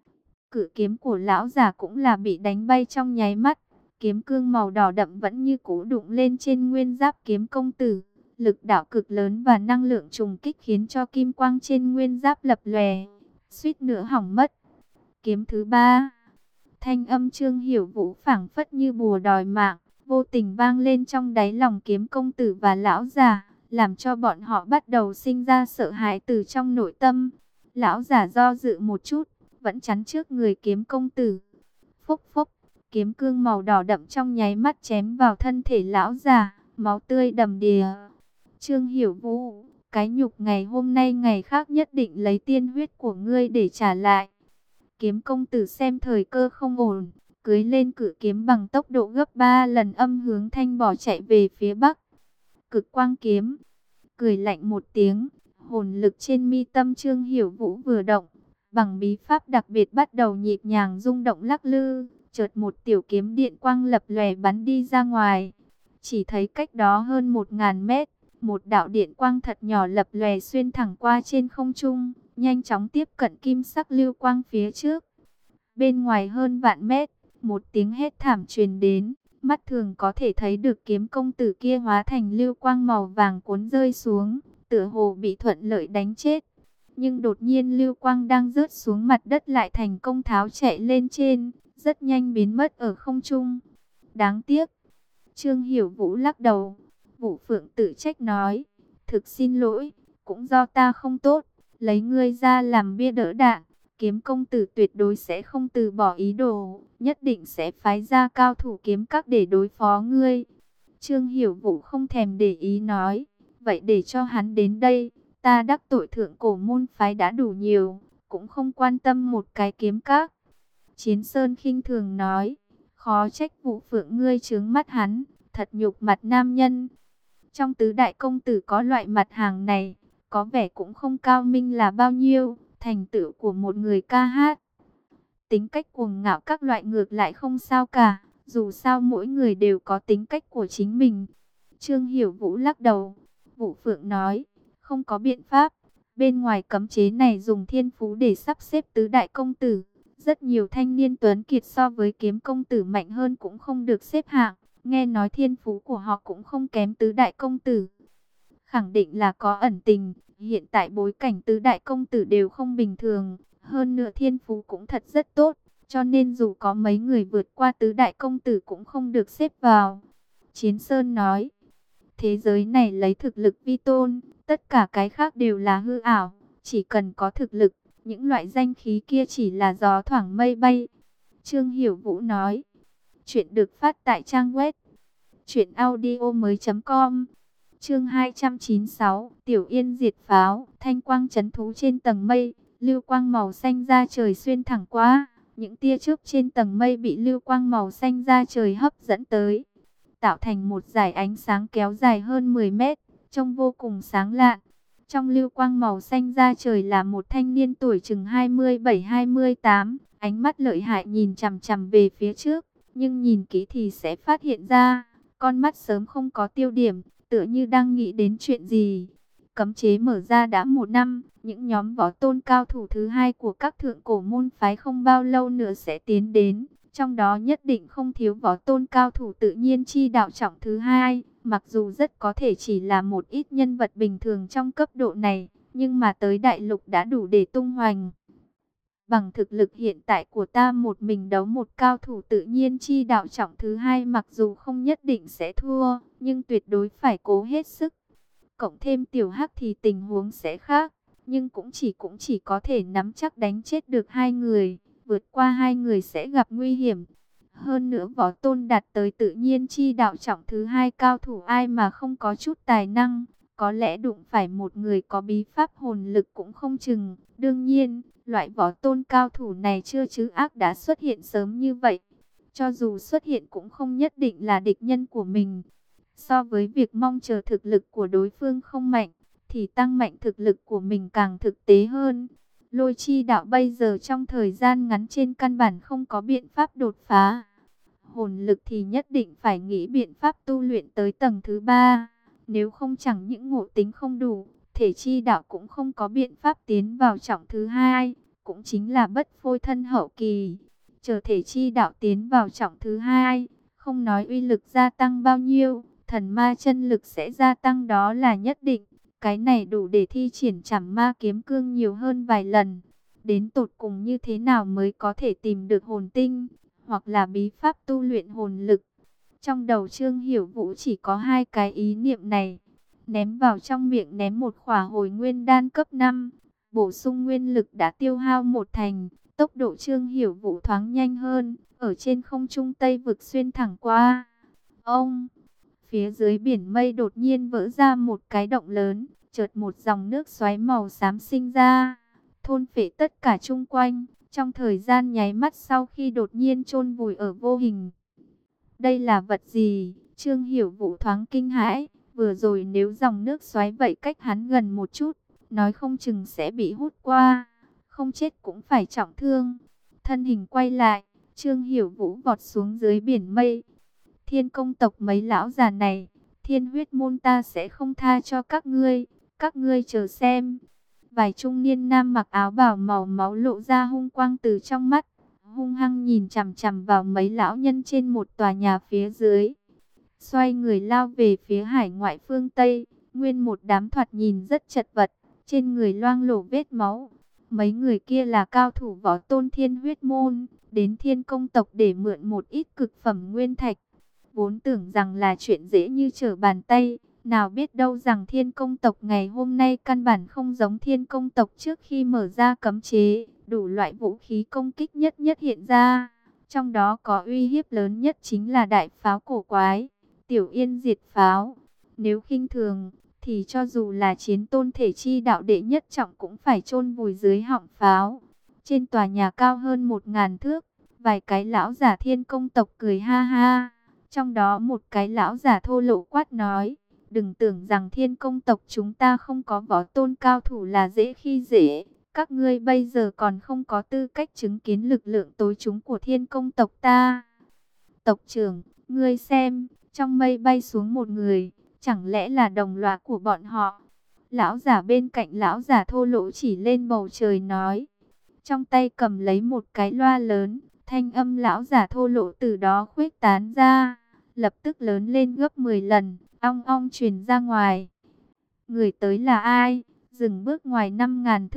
Cự kiếm của lão già cũng là bị đánh bay trong nháy mắt. Kiếm cương màu đỏ đậm vẫn như cũ đụng lên trên nguyên giáp kiếm công tử. Lực đạo cực lớn và năng lượng trùng kích khiến cho kim quang trên nguyên giáp lập lòe, suýt nữa hỏng mất. Kiếm thứ ba, thanh âm Trương Hiểu Vũ phảng phất như bùa đòi mạng, vô tình vang lên trong đáy lòng kiếm công tử và lão già, làm cho bọn họ bắt đầu sinh ra sợ hãi từ trong nội tâm. Lão già do dự một chút, vẫn chắn trước người kiếm công tử. Phốc phốc, kiếm cương màu đỏ đậm trong nháy mắt chém vào thân thể lão già, máu tươi đầm đìa. Trương Hiểu Vũ, cái nhục ngày hôm nay ngày khác nhất định lấy tiên huyết của ngươi để trả lại. Kiếm công tử xem thời cơ không ổn, cưỡi lên cự kiếm bằng tốc độ gấp ba lần âm hướng thanh bỏ chạy về phía bắc. Cực quang kiếm, cười lạnh một tiếng, hồn lực trên mi tâm Trương Hiểu Vũ vừa động, bằng bí pháp đặc biệt bắt đầu nhịp nhàng rung động lắc lư, chợt một tiểu kiếm điện quang lập lòe bắn đi ra ngoài. Chỉ thấy cách đó hơn một ngàn mét, một đạo điện quang thật nhỏ lập lòe xuyên thẳng qua trên không trung, nhanh chóng tiếp cận kim sắc lưu quang phía trước. Bên ngoài hơn vạn mét, một tiếng hét thảm truyền đến, mắt thường có thể thấy được kiếm công tử kia hóa thành lưu quang màu vàng cuốn rơi xuống, tựa hồ bị thuận lợi đánh chết. Nhưng đột nhiên lưu quang đang rớt xuống mặt đất lại thành công tháo chạy lên trên, rất nhanh biến mất ở không trung. Đáng tiếc. Trương Hiểu Vũ lắc đầu. Vũ Phượng tự trách nói, thực xin lỗi, cũng do ta không tốt, lấy ngươi ra làm bia đỡ đạn. Kiếm công tử tuyệt đối sẽ không từ bỏ ý đồ, nhất định sẽ phái ra cao thủ kiếm các để đối phó ngươi. Trương Hiểu Vũ không thèm để ý nói, vậy để cho hắn đến đây, ta đắc tội thượng cổ môn phái đã đủ nhiều, cũng không quan tâm một cái kiếm các. Chiến Sơn khinh thường nói, khó trách Vũ Phượng ngươi trướng mắt hắn, thật nhục mặt nam nhân. Trong tứ đại công tử có loại mặt hàng này, có vẻ cũng không cao minh là bao nhiêu, thành tựu của một người ca hát. Tính cách cuồng ngạo các loại ngược lại không sao cả, dù sao mỗi người đều có tính cách của chính mình. Trương Hiểu Vũ lắc đầu, Vũ Phượng nói, không có biện pháp, bên ngoài cấm chế này dùng thiên phú để sắp xếp tứ đại công tử. Rất nhiều thanh niên tuấn kiệt so với kiếm công tử mạnh hơn cũng không được xếp hạng. Nghe nói thiên phú của họ cũng không kém tứ đại công tử. Khẳng định là có ẩn tình. Hiện tại bối cảnh tứ đại công tử đều không bình thường. Hơn nữa thiên phú cũng thật rất tốt, cho nên dù có mấy người vượt qua tứ đại công tử cũng không được xếp vào. Chiến Sơn nói, thế giới này lấy thực lực vi tôn, tất cả cái khác đều là hư ảo, chỉ cần có thực lực, những loại danh khí kia chỉ là gió thoảng mây bay. Trương Hiểu Vũ nói, chuyện được phát tại trang web truyện audio mới chấm com. Chương hai trăm chín mươi sáu, Tiểu Yên diệt pháo, thanh quang chấn thú trên tầng mây, lưu quang màu xanh ra trời xuyên thẳng qua, những tia chớp trên tầng mây bị lưu quang màu xanh ra trời hấp dẫn tới, tạo thành một dải ánh sáng kéo dài hơn mười mét, trông vô cùng sáng lạn. Trong lưu quang màu xanh ra trời là một thanh niên tuổi chừng hai mươi bảy hai mươi tám, ánh mắt lợi hại nhìn chằm chằm về phía trước, nhưng nhìn kỹ thì sẽ phát hiện ra, con mắt sớm không có tiêu điểm, tựa như đang nghĩ đến chuyện gì. Cấm chế mở ra đã một năm, những nhóm võ tôn cao thủ thứ hai của các thượng cổ môn phái không bao lâu nữa sẽ tiến đến. Trong đó nhất định không thiếu võ tôn cao thủ tự nhiên chi đạo trọng thứ hai. Mặc dù rất có thể chỉ là một ít nhân vật bình thường trong cấp độ này, nhưng mà tới đại lục đã đủ để tung hoành. Bằng thực lực hiện tại của ta, một mình đấu một cao thủ tự nhiên chi đạo trọng thứ hai mặc dù không nhất định sẽ thua, nhưng tuyệt đối phải cố hết sức. Cộng thêm tiểu hắc thì tình huống sẽ khác, nhưng cũng chỉ cũng chỉ có thể nắm chắc đánh chết được hai người, vượt qua hai người sẽ gặp nguy hiểm. Hơn nữa võ tôn đạt tới tự nhiên chi đạo trọng thứ hai cao thủ ai mà không có chút tài năng, có lẽ đụng phải một người có bí pháp hồn lực cũng không chừng. Đương nhiên, loại võ tôn cao thủ này chưa chứ ác đã xuất hiện sớm như vậy. Cho dù xuất hiện cũng không nhất định là địch nhân của mình. So với việc mong chờ thực lực của đối phương không mạnh, thì tăng mạnh thực lực của mình càng thực tế hơn. Lôi chi đạo bây giờ trong thời gian ngắn trên căn bản không có biện pháp đột phá. Hồn lực thì nhất định phải nghĩ biện pháp tu luyện tới tầng thứ ba. Nếu không chẳng những ngộ tính không đủ, thể chi đạo cũng không có biện pháp tiến vào trọng thứ hai, cũng chính là bất phôi thân hậu kỳ. Chờ thể chi đạo tiến vào trọng thứ hai, không nói uy lực gia tăng bao nhiêu, thần ma chân lực sẽ gia tăng đó là nhất định. Cái này đủ để thi triển Trảm Ma Kiếm Cương nhiều hơn vài lần. Đến tột cùng như thế nào mới có thể tìm được hồn tinh, hoặc là bí pháp tu luyện hồn lực? Trong đầu Trương Hiểu Vũ chỉ có hai cái ý niệm này. Ném vào trong miệng ném một khỏa hồi nguyên đan cấp năm, bổ sung nguyên lực đã tiêu hao một thành. Tốc độ Trương Hiểu Vũ thoáng nhanh hơn, ở trên không trung Tây vực xuyên thẳng qua. Ông, phía dưới biển mây đột nhiên vỡ ra một cái động lớn, chợt một dòng nước xoáy màu xám sinh ra, thôn phệ tất cả chung quanh, trong thời gian nháy mắt sau khi đột nhiên chôn vùi ở vô hình. Đây là vật gì? Trương Hiểu Vũ thoáng kinh hãi, vừa rồi nếu dòng nước xoáy vậy cách hắn gần một chút, nói không chừng sẽ bị hút qua, không chết cũng phải trọng thương. Thân hình quay lại, Trương Hiểu Vũ vọt xuống dưới biển mây. Thiên công tộc mấy lão già này, Thiên huyết môn ta sẽ không tha cho các ngươi, các ngươi chờ xem. Vài trung niên nam mặc áo bào màu máu lộ ra hung quang từ trong mắt, hung hăng nhìn chằm chằm vào mấy lão nhân trên một tòa nhà phía dưới. Xoay người lao về phía hải ngoại phương Tây, nguyên một đám thoạt nhìn rất chật vật, trên người loang lổ vết máu. Mấy người kia là cao thủ võ tôn Thiên huyết môn, đến Thiên công tộc để mượn một ít cực phẩm nguyên thạch. Vốn tưởng rằng là chuyện dễ như trở bàn tay, nào biết đâu rằng Thiên công tộc ngày hôm nay căn bản không giống Thiên công tộc trước khi mở ra cấm chế. Đủ loại vũ khí công kích nhất nhất hiện ra, trong đó có uy hiếp lớn nhất chính là đại pháo cổ quái, Tiểu Yên diệt pháo. Nếu khinh thường, thì cho dù là chiến tôn thể chi đạo đệ nhất trọng cũng phải chôn vùi dưới họng pháo. Trên tòa nhà cao hơn một ngàn thước, vài cái lão giả Thiên công tộc cười ha ha. Trong đó một cái lão giả thô lỗ quát nói, đừng tưởng rằng Thiên công tộc chúng ta không có võ tôn cao thủ là dễ khi dễ. Các ngươi bây giờ còn không có tư cách chứng kiến lực lượng tối chúng của Thiên công tộc ta. Tộc trưởng, ngươi xem, trong mây bay xuống một người, chẳng lẽ là đồng loại của bọn họ? Lão giả bên cạnh lão giả thô lỗ chỉ lên bầu trời nói. Trong tay cầm lấy một cái loa lớn, thanh âm lão giả thô lỗ từ đó khuếch tán ra, lập tức lớn lên gấp mười lần, ong ong truyền ra ngoài. Người tới là ai? Dừng bước ngoài năm ngàn thước.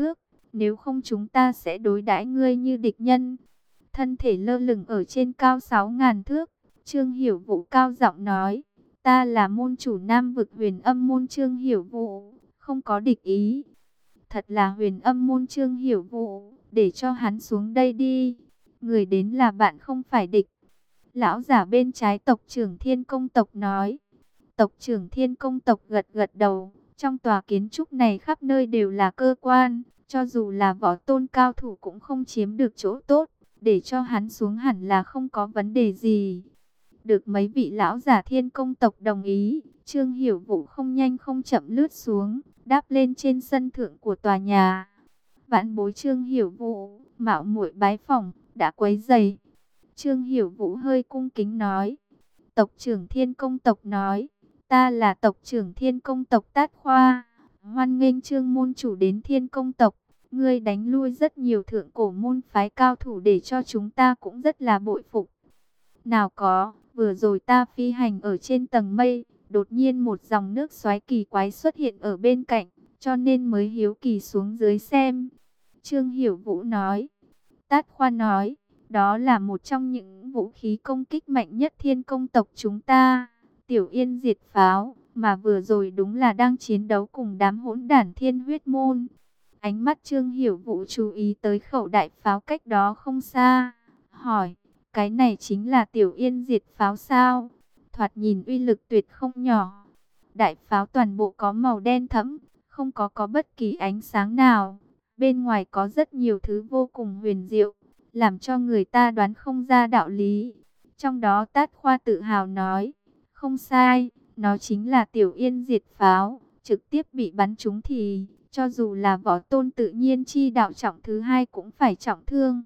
nếu không chúng ta sẽ đối đãi ngươi như địch nhân. Thân thể lơ lửng ở trên cao sáu ngàn thước, Trương Hiểu Vũ cao giọng nói, ta là môn chủ Nam vực Huyền Âm môn Trương Hiểu Vũ, không có địch ý. Thật là Huyền Âm môn Trương Hiểu Vũ, để cho hắn xuống đây đi. Người đến là bạn không phải địch. Lão giả bên trái tộc trưởng Thiên Công tộc nói. Tộc trưởng Thiên Công tộc gật gật đầu. Trong tòa kiến trúc này khắp nơi đều là cơ quan, cho dù là võ tôn cao thủ cũng không chiếm được chỗ tốt. Để cho hắn xuống hẳn là không có vấn đề gì. Được mấy vị lão giả Thiên Công tộc đồng ý, Trương Hiểu Vũ không nhanh không chậm lướt xuống, đáp lên trên sân thượng của tòa nhà. Vãn bối Trương Hiểu Vũ, mạo muội bái phỏng, đã quấy rầy. Trương Hiểu Vũ hơi cung kính nói. Tộc trưởng Thiên Công tộc nói, ta là tộc trưởng Thiên Công tộc Tát Khoa, hoan nghênh Trương môn chủ đến Thiên Công tộc. Ngươi đánh lui rất nhiều thượng cổ môn phái cao thủ để cho chúng ta cũng rất là bội phục. Nào có, vừa rồi ta phi hành ở trên tầng mây, đột nhiên một dòng nước xoáy kỳ quái xuất hiện ở bên cạnh, cho nên mới hiếu kỳ xuống dưới xem. Trương Hiểu Vũ nói. Tát Khoa nói, đó là một trong những vũ khí công kích mạnh nhất Thiên Công tộc chúng ta, Tiểu Yên diệt pháo, mà vừa rồi đúng là đang chiến đấu cùng đám hỗn đản Thiên Huyết môn. Ánh mắt Trương Hiểu Vũ chú ý tới khẩu đại pháo cách đó không xa, hỏi, cái này chính là Tiểu Yên diệt pháo sao? Thoạt nhìn uy lực tuyệt không nhỏ. Đại pháo toàn bộ có màu đen thẫm, không có có bất kỳ ánh sáng nào. Bên ngoài có rất nhiều thứ vô cùng huyền diệu, làm cho người ta đoán không ra đạo lý. Trong đó Tát Khoa tự hào nói, không sai, nó chính là Tiểu Yên diệt pháo, trực tiếp bị bắn trúng thì, cho dù là võ tôn tự nhiên chi đạo trọng thứ hai cũng phải trọng thương.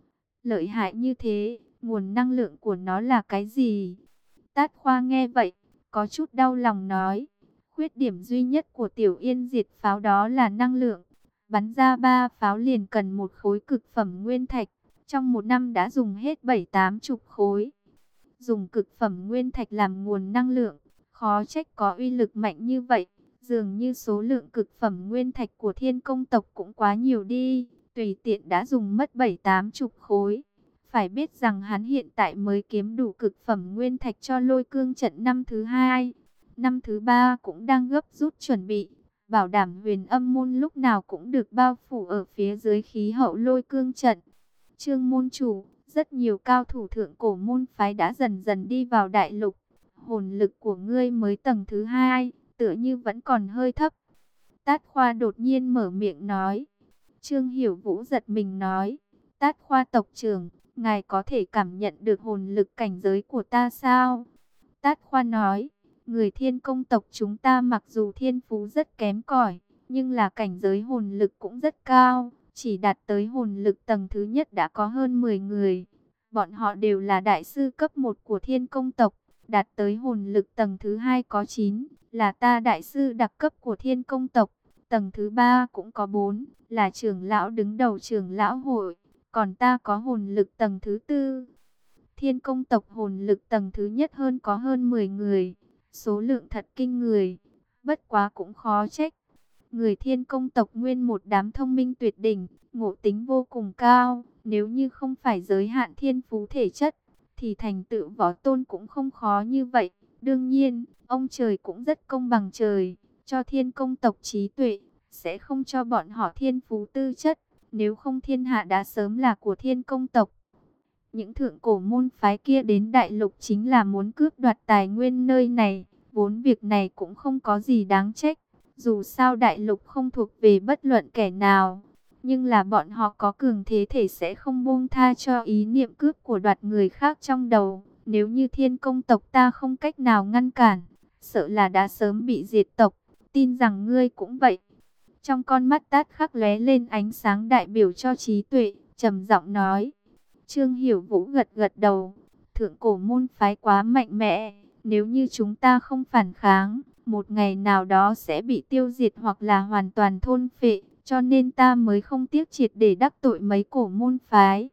Lợi hại như thế, nguồn năng lượng của nó là cái gì? Tát Khoa nghe vậy, có chút đau lòng nói, khuyết điểm duy nhất của Tiểu Yên diệt pháo đó là năng lượng. Bắn ra ba pháo liền cần một khối cực phẩm nguyên thạch, trong một năm đã dùng hết bảy tám chục khối. Dùng cực phẩm nguyên thạch làm nguồn năng lượng, khó trách có uy lực mạnh như vậy. Dường như số lượng cực phẩm nguyên thạch của Thiên Công tộc cũng quá nhiều đi, tùy tiện đã dùng mất bảy tám chục khối. Phải biết rằng hắn hiện tại mới kiếm đủ cực phẩm nguyên thạch cho lôi cương trận năm thứ hai. Năm thứ ba cũng đang gấp rút chuẩn bị, bảo đảm Huyền Âm môn lúc nào cũng được bao phủ ở phía dưới khí hậu lôi cương trận. Trương môn chủ, rất nhiều cao thủ thượng cổ môn phái đã dần dần đi vào đại lục. Hồn lực của ngươi mới tầng thứ hai, tựa như vẫn còn hơi thấp. Tát Khoa đột nhiên mở miệng nói. Trương Hiểu Vũ giật mình nói, Tát Khoa tộc trưởng, ngài có thể cảm nhận được hồn lực cảnh giới của ta sao? Tát Khoa nói, người Thiên Công tộc chúng ta mặc dù thiên phú rất kém cỏi, nhưng là cảnh giới hồn lực cũng rất cao, chỉ đạt tới hồn lực tầng thứ nhất đã có hơn mười người. Bọn họ đều là đại sư cấp một của Thiên Công tộc, đạt tới hồn lực tầng thứ hai có chín, là ta đại sư đặc cấp của Thiên Công tộc, tầng thứ ba cũng có bốn, là trưởng lão đứng đầu trưởng lão hội, còn ta có hồn lực tầng thứ tư. Thiên Công tộc hồn lực tầng thứ nhất hơn có hơn mười người, số lượng thật kinh người, bất quá cũng khó trách. Người Thiên Công tộc nguyên một đám thông minh tuyệt đỉnh, ngộ tính vô cùng cao, nếu như không phải giới hạn thiên phú thể chất, thì thành tựu võ tôn cũng không khó như vậy. Đương nhiên, ông trời cũng rất công bằng trời, cho Thiên Công tộc trí tuệ, sẽ không cho bọn họ thiên phú tư chất, nếu không thiên hạ đã sớm là của Thiên Công tộc. Những thượng cổ môn phái kia đến đại lục chính là muốn cướp đoạt tài nguyên nơi này, vốn việc này cũng không có gì đáng trách. Dù sao đại lục không thuộc về bất luận kẻ nào, nhưng là bọn họ có cường thế thể sẽ không buông tha cho ý niệm cướp của đoạt người khác trong đầu. Nếu như Thiên Công tộc ta không cách nào ngăn cản, sợ là đã sớm bị diệt tộc, tin rằng ngươi cũng vậy. Trong con mắt Tát khắc lóe lên ánh sáng đại biểu cho trí tuệ, trầm giọng nói. Trương Hiểu Vũ gật gật đầu, thượng cổ môn phái quá mạnh mẽ, nếu như chúng ta không phản kháng, một ngày nào đó sẽ bị tiêu diệt hoặc là hoàn toàn thôn phệ, cho nên ta mới không tiếc triệt để đắc tội mấy cổ môn phái.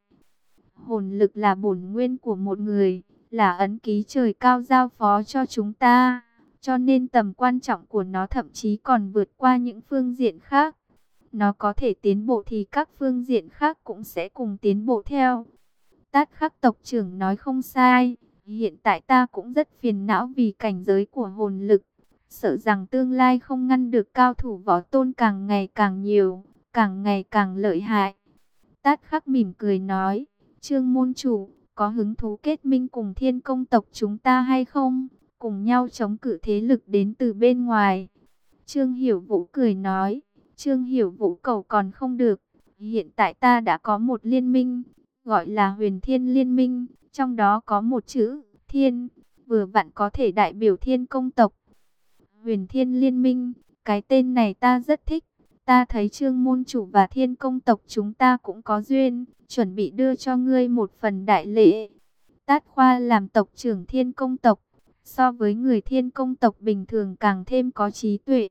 Hồn lực là bổn nguyên của một người, là ấn ký trời cao giao phó cho chúng ta, cho nên tầm quan trọng của nó thậm chí còn vượt qua những phương diện khác. Nó có thể tiến bộ thì các phương diện khác cũng sẽ cùng tiến bộ theo. Tát Khắc tộc trưởng nói không sai. Hiện tại ta cũng rất phiền não vì cảnh giới của hồn lực. Sợ rằng tương lai không ngăn được cao thủ võ tôn càng ngày càng nhiều, càng ngày càng lợi hại. Tát Khắc mỉm cười nói, Trương môn chủ, có hứng thú kết minh cùng Thiên Công tộc chúng ta hay không? Cùng nhau chống cự thế lực đến từ bên ngoài. Trương Hiểu Vũ cười nói, Trương Hiểu Vũ cầu còn không được. Hiện tại ta đã có một liên minh, gọi là Huyền Thiên Liên minh, trong đó có một chữ, Thiên, vừa vặn có thể đại biểu Thiên Công tộc. Huyền Thiên Liên minh, cái tên này ta rất thích. Ta thấy Trương môn chủ và Thiên Công tộc chúng ta cũng có duyên, chuẩn bị đưa cho ngươi một phần đại lễ. Tát Khoa làm tộc trưởng Thiên Công tộc, so với người Thiên Công tộc bình thường càng thêm có trí tuệ.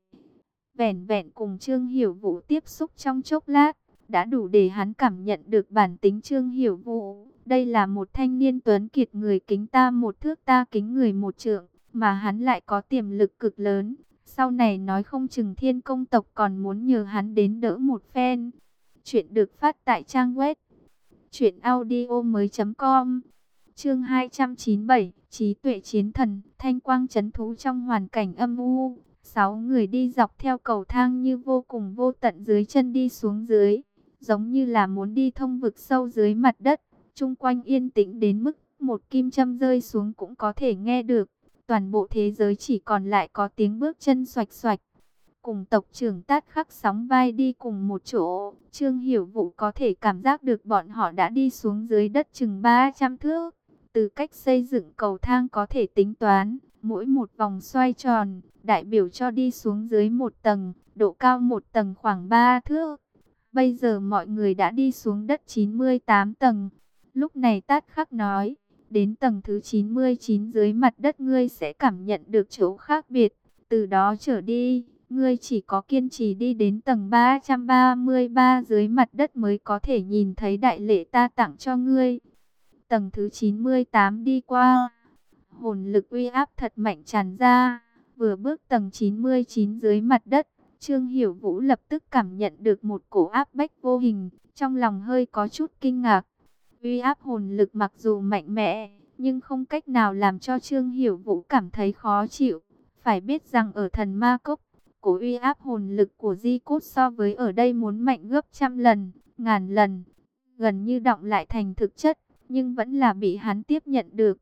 Vẻn vẹn cùng Trương Hiểu Vũ tiếp xúc trong chốc lát, đã đủ để hắn cảm nhận được bản tính Trương Hiểu Vũ. Đây là một thanh niên tuấn kiệt, người kính ta một thước ta kính người một trượng, mà hắn lại có tiềm lực cực lớn. Sau này nói không chừng Thiên Công tộc còn muốn nhờ hắn đến đỡ một phen. Chuyện được phát tại trang web truyện audio mới chấm com. Chương hai trăm chín mươi bảy, trí tuệ chiến thần, thanh quang trấn thú trong hoàn cảnh âm u. Sáu người đi dọc theo cầu thang như vô cùng vô tận dưới chân đi xuống dưới, giống như là muốn đi thông vực sâu dưới mặt đất. Chung quanh yên tĩnh đến mức một kim châm rơi xuống cũng có thể nghe được. Toàn bộ thế giới chỉ còn lại có tiếng bước chân xoạch xoạch. Cùng tộc trưởng Tát Khắc sóng vai đi cùng một chỗ, Trương Hiểu Vũ có thể cảm giác được bọn họ đã đi xuống dưới đất chừng ba trăm thước. Từ cách xây dựng cầu thang có thể tính toán, mỗi một vòng xoay tròn, đại biểu cho đi xuống dưới một tầng, độ cao một tầng khoảng ba thước. Bây giờ mọi người đã đi xuống đất chín mươi tám tầng. Lúc này Tát Khắc nói, đến tầng thứ chín mươi chín dưới mặt đất ngươi sẽ cảm nhận được chỗ khác biệt. Từ đó trở đi, ngươi chỉ có kiên trì đi đến tầng ba trăm ba mươi ba dưới mặt đất mới có thể nhìn thấy đại lễ ta tặng cho ngươi. Tầng thứ chín mươi tám đi qua, hồn lực uy áp thật mạnh tràn ra. Vừa bước tầng chín mươi chín dưới mặt đất, Trương Hiểu Vũ lập tức cảm nhận được một cổ áp bách vô hình, trong lòng hơi có chút kinh ngạc. Uy áp hồn lực mặc dù mạnh mẽ, nhưng không cách nào làm cho Trương Hiểu Vũ cảm thấy khó chịu. Phải biết rằng ở Thần Ma Cốc, cổ uy áp hồn lực của Di Cốt so với ở đây muốn mạnh gấp trăm lần, ngàn lần, gần như đọng lại thành thực chất, nhưng vẫn là bị hắn tiếp nhận được.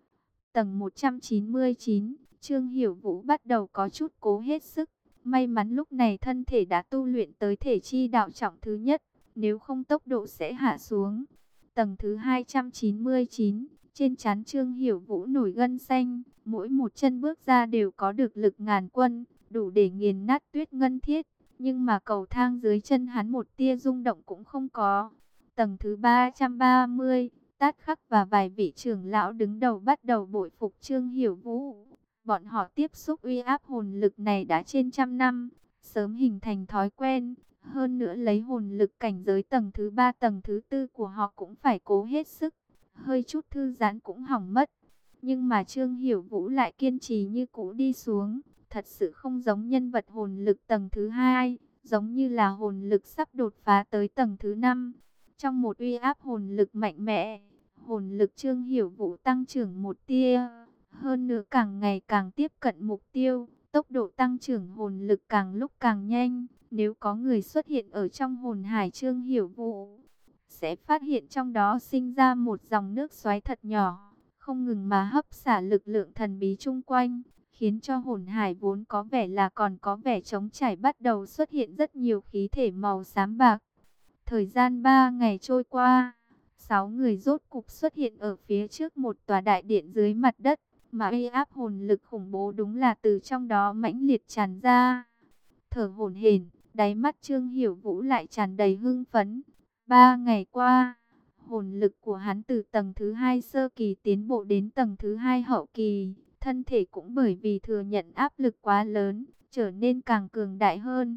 Tầng một trăm chín mươi chín, Trương Hiểu Vũ bắt đầu có chút cố hết sức. May mắn lúc này thân thể đã tu luyện tới thể chi đạo trọng thứ nhất, nếu không tốc độ sẽ hạ xuống. Tầng thứ hai trăm chín mươi chín, trên trán Trương Hiểu Vũ nổi gân xanh, mỗi một chân bước ra đều có được lực ngàn quân, đủ để nghiền nát tuyết ngân thiết, nhưng mà cầu thang dưới chân hắn một tia rung động cũng không có. Tầng thứ ba trăm ba mươi, Tát Khắc và vài vị trưởng lão đứng đầu bắt đầu bội phục Trương Hiểu Vũ. Bọn họ tiếp xúc uy áp hồn lực này đã trên trăm năm, sớm hình thành thói quen. Hơn nữa lấy hồn lực cảnh giới tầng thứ ba tầng thứ tư của họ cũng phải cố hết sức. Hơi chút thư giãn cũng hỏng mất. Nhưng mà Trương Hiểu Vũ lại kiên trì như cũ đi xuống. Thật sự không giống nhân vật hồn lực tầng thứ hai, giống như là hồn lực sắp đột phá tới tầng thứ năm. Trong một uy áp hồn lực mạnh mẽ, hồn lực Trương Hiểu Vũ tăng trưởng một tia. Hơn nữa càng ngày càng tiếp cận mục tiêu, tốc độ tăng trưởng hồn lực càng lúc càng nhanh. Nếu có người xuất hiện ở trong hồn hải Trương Hiểu Vũ, sẽ phát hiện trong đó sinh ra một dòng nước xoáy thật nhỏ, không ngừng mà hấp xả lực lượng thần bí chung quanh, khiến cho hồn hải vốn có vẻ là còn có vẻ trống trải bắt đầu xuất hiện rất nhiều khí thể màu xám bạc. Thời gian ba ngày trôi qua, sáu người rốt cục xuất hiện ở phía trước một tòa đại điện dưới mặt đất, mà uy áp hồn lực khủng bố đúng là từ trong đó mãnh liệt tràn ra. Thở hổn hển, đáy mắt Trương Hiểu Vũ lại tràn đầy hưng phấn. Ba ngày qua, hồn lực của hắn từ tầng thứ hai sơ kỳ tiến bộ đến tầng thứ hai hậu kỳ, thân thể cũng bởi vì thừa nhận áp lực quá lớn, trở nên càng cường đại hơn.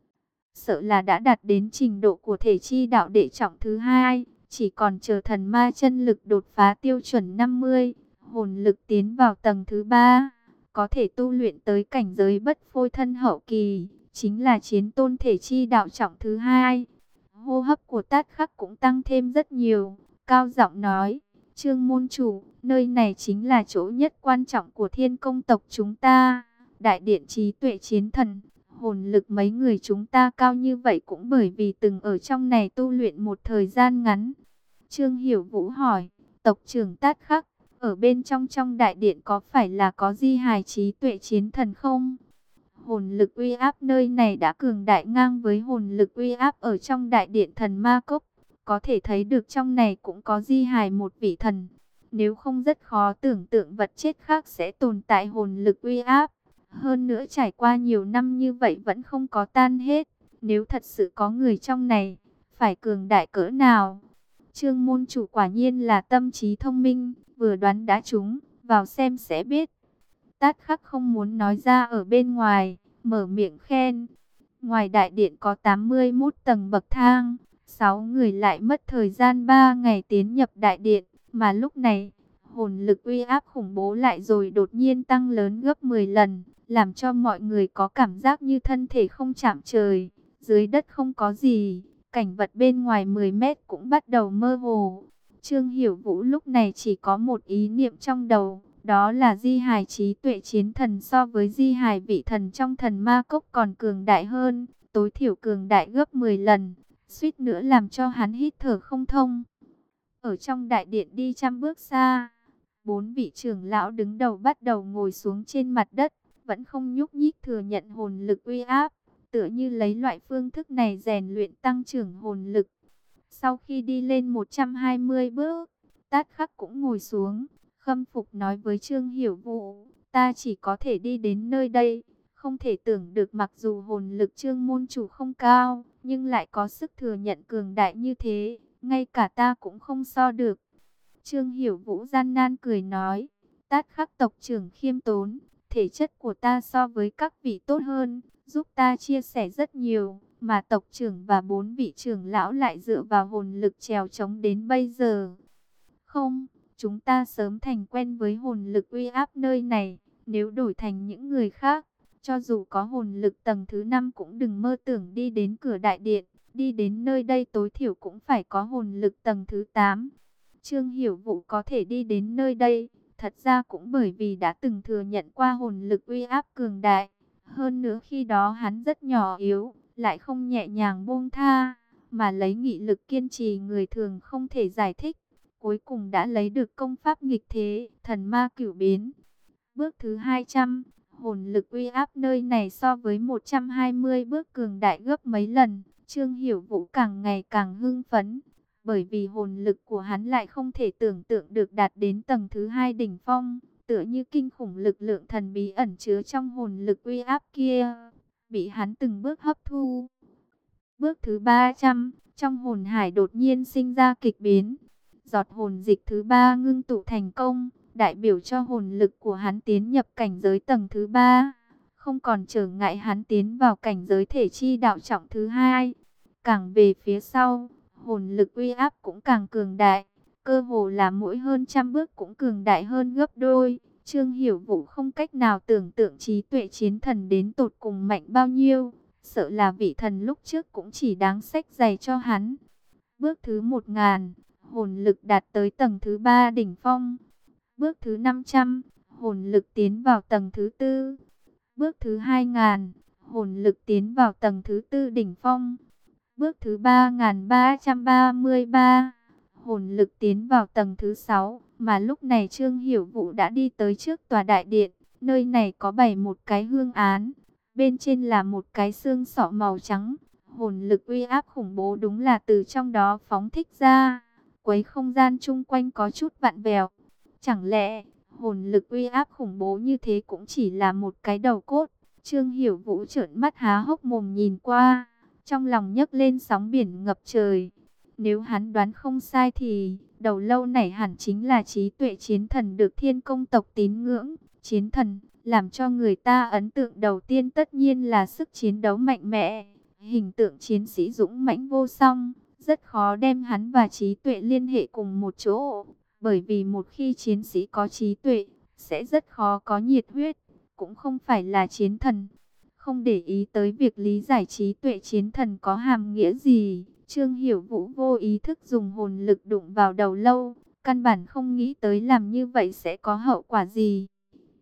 Sợ là đã đạt đến trình độ của thể chi đạo đệ trọng thứ hai, chỉ còn chờ thần ma chân lực đột phá tiêu chuẩn năm mươi, hồn lực tiến vào tầng thứ ba, có thể tu luyện tới cảnh giới bất phôi thân hậu kỳ. chính là chiến tôn thể chi đạo trọng thứ hai. Hô hấp của Tát Khắc cũng tăng thêm rất nhiều, cao giọng nói, Trương môn chủ, nơi này chính là chỗ nhất quan trọng của Thiên Công tộc chúng ta. Đại điện trí tuệ chiến thần, hồn lực mấy người chúng ta cao như vậy cũng bởi vì từng ở trong này tu luyện một thời gian ngắn. Trương Hiểu Vũ hỏi, tộc trưởng Tát Khắc, ở bên trong trong đại điện có phải là có di hài trí tuệ chiến thần không? Hồn lực uy áp nơi này đã cường đại ngang với hồn lực uy áp ở trong đại điện thần ma cốc. Có thể thấy được trong này cũng có di hài một vị thần. Nếu không rất khó tưởng tượng vật chết khác sẽ tồn tại hồn lực uy áp. Hơn nữa trải qua nhiều năm như vậy vẫn không có tan hết. Nếu thật sự có người trong này, phải cường đại cỡ nào? Trương môn chủ quả nhiên là tâm trí thông minh, vừa đoán đã trúng, vào xem sẽ biết. Tát Khắc không muốn nói ra ở bên ngoài, mở miệng khen. Ngoài đại điện có tám mươi mốt tầng bậc thang, sáu người lại mất thời gian ba ngày tiến nhập đại điện, mà lúc này, hồn lực uy áp khủng bố lại rồi đột nhiên tăng lớn gấp mười lần, làm cho mọi người có cảm giác như thân thể không chạm trời, dưới đất không có gì, cảnh vật bên ngoài mười mét cũng bắt đầu mơ hồ. Trương Hiểu Vũ lúc này chỉ có một ý niệm trong đầu, đó là di hài trí tuệ chiến thần so với di hài vị thần trong thần ma cốc còn cường đại hơn, tối thiểu cường đại gấp mười lần, suýt nữa làm cho hắn hít thở không thông. Ở trong đại điện đi trăm bước xa, bốn vị trưởng lão đứng đầu bắt đầu ngồi xuống trên mặt đất, vẫn không nhúc nhích thừa nhận hồn lực uy áp, tựa như lấy loại phương thức này rèn luyện tăng trưởng hồn lực. Sau khi đi lên một trăm hai mươi bước, Tát Khắc cũng ngồi xuống, khâm phục nói với Trương Hiểu Vũ, ta chỉ có thể đi đến nơi đây, không thể tưởng được mặc dù hồn lực Trương môn chủ không cao, nhưng lại có sức thừa nhận cường đại như thế, ngay cả ta cũng không so được. Trương Hiểu Vũ gian nan cười nói, Tát Khắc tộc trưởng khiêm tốn, thể chất của ta so với các vị tốt hơn, giúp ta chia sẻ rất nhiều, mà tộc trưởng và bốn vị trưởng lão lại dựa vào hồn lực trèo chống đến bây giờ. Không, chúng ta sớm thành quen với hồn lực uy áp nơi này, nếu đổi thành những người khác, cho dù có hồn lực tầng thứ năm cũng đừng mơ tưởng đi đến cửa đại điện, đi đến nơi đây tối thiểu cũng phải có hồn lực tầng thứ tám. Trương Hiểu Vũ có thể đi đến nơi đây, thật ra cũng bởi vì đã từng thừa nhận qua hồn lực uy áp cường đại. Hơn nữa khi đó hắn rất nhỏ yếu, lại không nhẹ nhàng buông tha, mà lấy nghị lực kiên trì người thường không thể giải thích. Cuối cùng đã lấy được công pháp nghịch thế, thần ma cửu biến. Bước thứ hai trăm, hồn lực uy áp nơi này so với một trăm hai mươi bước cường đại gấp mấy lần. Trương Hiểu Vũ càng ngày càng hưng phấn, bởi vì hồn lực của hắn lại không thể tưởng tượng được đạt đến tầng thứ hai đỉnh phong, tựa như kinh khủng lực lượng thần bí ẩn chứa trong hồn lực uy áp kia, bị hắn từng bước hấp thu. Bước thứ ba trăm, trong hồn hải đột nhiên sinh ra kịch biến. Giọt hồn dịch thứ ba ngưng tụ thành công, đại biểu cho hồn lực của hắn tiến nhập cảnh giới tầng thứ ba, không còn trở ngại hắn tiến vào cảnh giới thể chi đạo trọng thứ hai. Càng về phía sau, hồn lực uy áp cũng càng cường đại, cơ hồ là mỗi hơn trăm bước cũng cường đại hơn gấp đôi. Trương Hiểu Vũ không cách nào tưởng tượng trí tuệ chiến thần đến tột cùng mạnh bao nhiêu, sợ là vị thần lúc trước cũng chỉ đáng xách giày cho hắn. Bước thứ một ngàn, hồn lực đạt tới tầng thứ ba đỉnh phong. Bước thứ năm trăm, hồn lực tiến vào tầng thứ tư. Bước thứ hai ngàn, hồn lực tiến vào tầng thứ tư đỉnh phong. Bước thứ ba nghìn ba trăm ba mươi ba, hồn lực tiến vào tầng thứ sáu, mà lúc này Trương Hiểu Vũ đã đi tới trước tòa đại điện, nơi này có bày một cái hương án, bên trên là một cái xương sọ màu trắng, hồn lực uy áp khủng bố đúng là từ trong đó phóng thích ra, quấy không gian chung quanh có chút vặn vẹo. Chẳng lẽ, hồn lực uy áp khủng bố như thế cũng chỉ là một cái đầu cốt? Trương Hiểu Vũ trợn mắt há hốc mồm nhìn qua, trong lòng nhấc lên sóng biển ngập trời. Nếu hắn đoán không sai thì, đầu lâu này hẳn chính là trí tuệ chiến thần được Thiên Công tộc tín ngưỡng. Chiến thần, làm cho người ta ấn tượng đầu tiên tất nhiên là sức chiến đấu mạnh mẽ, hình tượng chiến sĩ dũng mãnh vô song. Rất khó đem hắn và trí tuệ liên hệ cùng một chỗ, bởi vì một khi chiến sĩ có trí tuệ, sẽ rất khó có nhiệt huyết, cũng không phải là chiến thần. không để ý tới việc lý giải trí tuệ chiến thần có hàm nghĩa gì. Trương Hiểu Vũ vô ý thức dùng hồn lực đụng vào đầu lâu, căn bản không nghĩ tới làm như vậy sẽ có hậu quả gì.